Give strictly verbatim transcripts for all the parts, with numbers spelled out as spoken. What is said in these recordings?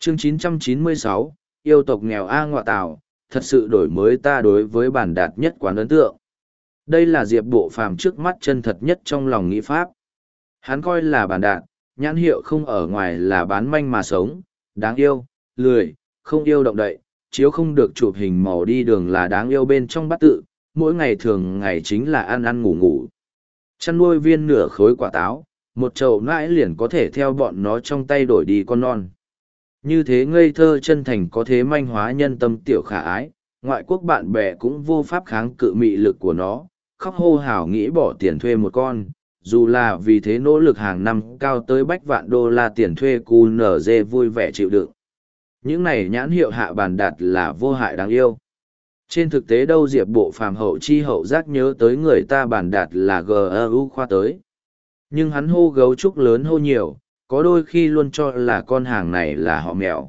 Chương chín trăm chín mươi sáu, yêu tộc nghèo A ngọa tảo, thật sự đổi mới ta đối với bản đạt nhất quán ấn tượng. Đây là Diệp Bộ Phàm trước mắt chân thật nhất trong lòng nghĩ pháp. Hắn coi là bản đạt, nhãn hiệu không ở ngoài là bán manh mà sống, đáng yêu, lười, không yêu động đậy, chiếu không được chụp hình màu đi đường là đáng yêu bên trong bát tự, mỗi ngày thường ngày chính là ăn ăn ngủ ngủ. Chăn nuôi viên nửa khối quả táo, một chậu nãi liền có thể theo bọn nó trong tay đổi đi con non. Như thế ngây thơ chân thành có thế manh hóa nhân tâm tiểu khả ái, ngoại quốc bạn bè cũng vô pháp kháng cự mị lực của nó, khóc hô hào nghĩ bỏ tiền thuê một con, dù là vì thế nỗ lực hàng năm cao tới bách vạn đô la tiền thuê cu nở dê vui vẻ chịu đựng. Những này nhãn hiệu hạ bàn đạt là vô hại đáng yêu. Trên thực tế đâu Diệp Bộ Phàm hậu chi hậu giác nhớ tới người ta bàn đạt là gu khoa tới. Nhưng hắn hô gấu trúc lớn hô nhiều, có đôi khi luôn cho là con hàng này là họ mèo.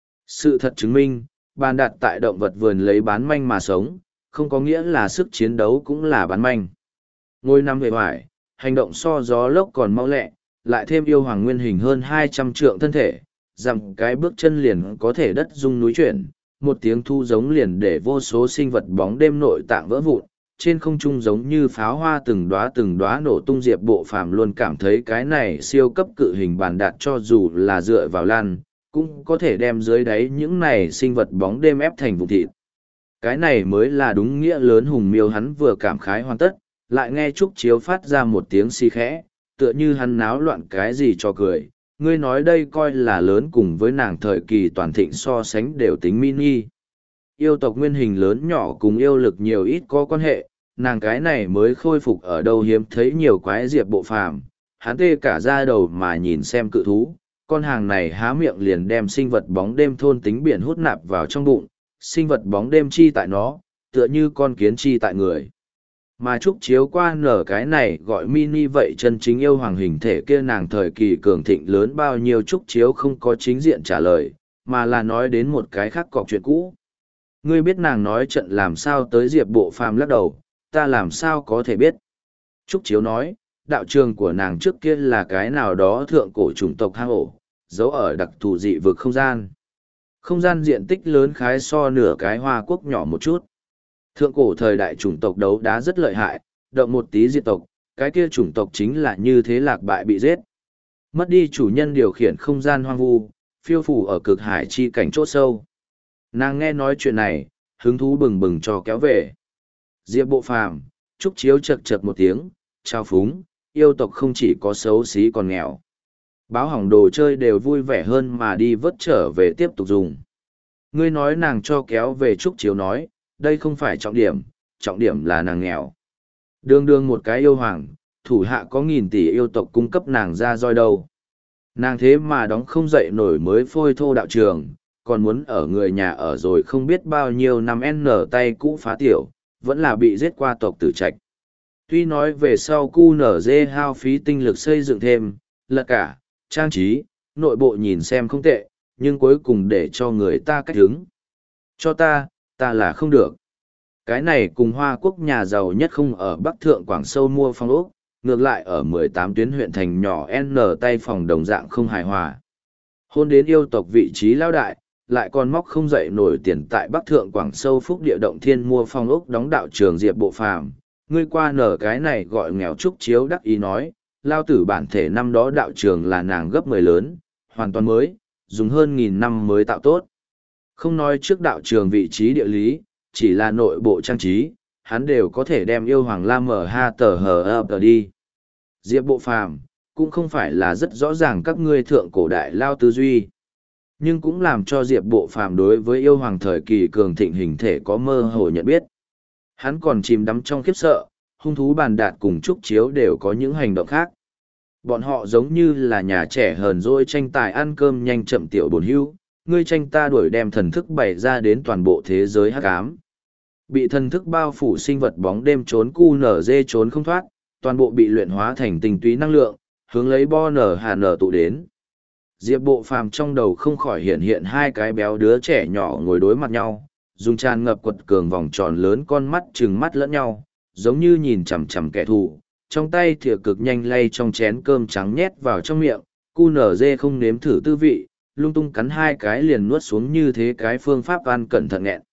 Sự thật chứng minh, bàn đạt tại động vật vườn lấy bán manh mà sống, không có nghĩa là sức chiến đấu cũng là bán manh. Ngôi năm về hoài, hành động so gió lốc còn mau lẹ, lại thêm yêu hoàng nguyên hình hơn hai trăm trượng thân thể, dặm cái bước chân liền có thể đất rung núi chuyển, một tiếng thu giống liền để vô số sinh vật bóng đêm nội tạng vỡ vụn, trên không trung giống như pháo hoa từng đóa từng đóa nổ tung. Diệp Bộ Phàm luôn cảm thấy cái này siêu cấp cự hình bàn đạt cho dù là dựa vào lan, cũng có thể đem dưới đáy những này sinh vật bóng đêm ép thành vụn thịt. Cái này mới là đúng nghĩa lớn hùng miêu. Hắn vừa cảm khái hoàn tất, lại nghe Trúc Chiếu phát ra một tiếng xì khẽ, tựa như hắn náo loạn cái gì cho cười. Ngươi nói đây coi là lớn cùng với nàng thời kỳ toàn thịnh so sánh đều tính mini. Yêu tộc nguyên hình lớn nhỏ cùng yêu lực nhiều ít có quan hệ, nàng cái này mới khôi phục ở đâu hiếm thấy nhiều quái. Diệp Bộ Phàm, hắn tê cả da đầu mà nhìn xem cự thú, con hàng này há miệng liền đem sinh vật bóng đêm thôn tính biển hút nạp vào trong bụng, sinh vật bóng đêm chi tại nó, tựa như con kiến chi tại người. Mà Trúc Chiếu qua nở cái này gọi mini vậy chân chính yêu hoàng hình thể kia nàng thời kỳ cường thịnh lớn bao nhiêu. Trúc Chiếu không có chính diện trả lời, mà là nói đến một cái khác cọc chuyện cũ. Ngươi biết nàng nói trận làm sao tới? Diệp Bộ Phàm lắc đầu, ta làm sao có thể biết. Trúc Chiếu nói, đạo trường của nàng trước kia là cái nào đó thượng cổ chủng tộc hang ổ, giấu ở đặc thù dị vực không gian. Không gian diện tích lớn khái so nửa cái Hoa Quốc nhỏ một chút. Thượng cổ thời đại chủng tộc đấu đá rất lợi hại, động một tí diệt tộc, cái kia chủng tộc chính là như thế lạc bại bị giết. Mất đi chủ nhân điều khiển không gian hoang vu, phiêu phủ ở cực hải chi cảnh chỗ sâu. Nàng nghe nói chuyện này, hứng thú bừng bừng cho kéo về. Diệp Bộ Phàm, Trúc Chiếu chật chật một tiếng, trao phúng, yêu tộc không chỉ có xấu xí còn nghèo. Báo hỏng đồ chơi đều vui vẻ hơn mà đi vớt trở về tiếp tục dùng. Ngươi nói nàng cho kéo về. Trúc Chiếu nói, đây không phải trọng điểm, trọng điểm là nàng nghèo. Đương đương một cái yêu hoàng, thủ hạ có nghìn tỷ yêu tộc cung cấp nàng ra roi đâu. Nàng thế mà đóng không dậy nổi mới phôi thô đạo trường, còn muốn ở người nhà ở rồi không biết bao nhiêu năm n tay cũ phá tiểu, vẫn là bị giết qua tộc tử trạch. Tuy nói về sau cu nở dê hao phí tinh lực xây dựng thêm, lật cả, trang trí, nội bộ nhìn xem không tệ, nhưng cuối cùng để cho người ta cách hứng. Cho ta, ta là không được. Cái này cùng Hoa Quốc nhà giàu nhất không ở Bắc Thượng Quảng Sâu mua phòng ốc, ngược lại ở mười tám tuyến huyện thành nhỏ N tay phòng đồng dạng không hài hòa. Hôn đến yêu tộc vị trí lao đại, lại còn móc không dậy nổi tiền tại Bắc Thượng Quảng Sâu Phúc Địa Động Thiên mua phòng ốc đóng đạo trường. Diệp Bộ Phàm, ngươi qua nở cái này gọi nghèo. Trúc Chiếu đắc ý nói, lao tử bản thể năm đó đạo trường là nàng gấp mười lớn, hoàn toàn mới, dùng hơn nghìn năm mới tạo tốt. Không nói trước đạo trường vị trí địa lý, chỉ là nội bộ trang trí, hắn đều có thể đem yêu hoàng la mở ha tờ hờ ập đi. Diệp Bộ Phàm, cũng không phải là rất rõ ràng các ngươi thượng cổ đại lao tư duy, nhưng cũng làm cho Diệp Bộ Phàm đối với yêu hoàng thời kỳ cường thịnh hình thể có mơ hồ nhận biết. Hắn còn chìm đắm trong khiếp sợ, hung thú bàn đạt cùng Trúc Chiếu đều có những hành động khác. Bọn họ giống như là nhà trẻ hờn dỗi tranh tài ăn cơm nhanh chậm tiểu bồn hưu, ngươi tranh ta đuổi đem thần thức bày ra đến toàn bộ thế giới hắc ám. Bị thần thức bao phủ sinh vật bóng đêm trốn cu nở dê trốn không thoát, toàn bộ bị luyện hóa thành tinh túy năng lượng, hướng lấy bo nở hà nở tụ đến. Diệp Bộ Phàm trong đầu không khỏi hiện hiện hai cái béo đứa trẻ nhỏ ngồi đối mặt nhau, dùng tràn ngập quật cường vòng tròn lớn con mắt trừng mắt lẫn nhau, giống như nhìn chằm chằm kẻ thù, trong tay thìa cực nhanh lay trong chén cơm trắng nhét vào trong miệng, cu nở dê không nếm thử tư vị, lung tung cắn hai cái liền nuốt xuống như thế cái phương pháp ăn cẩn thận nghẹn.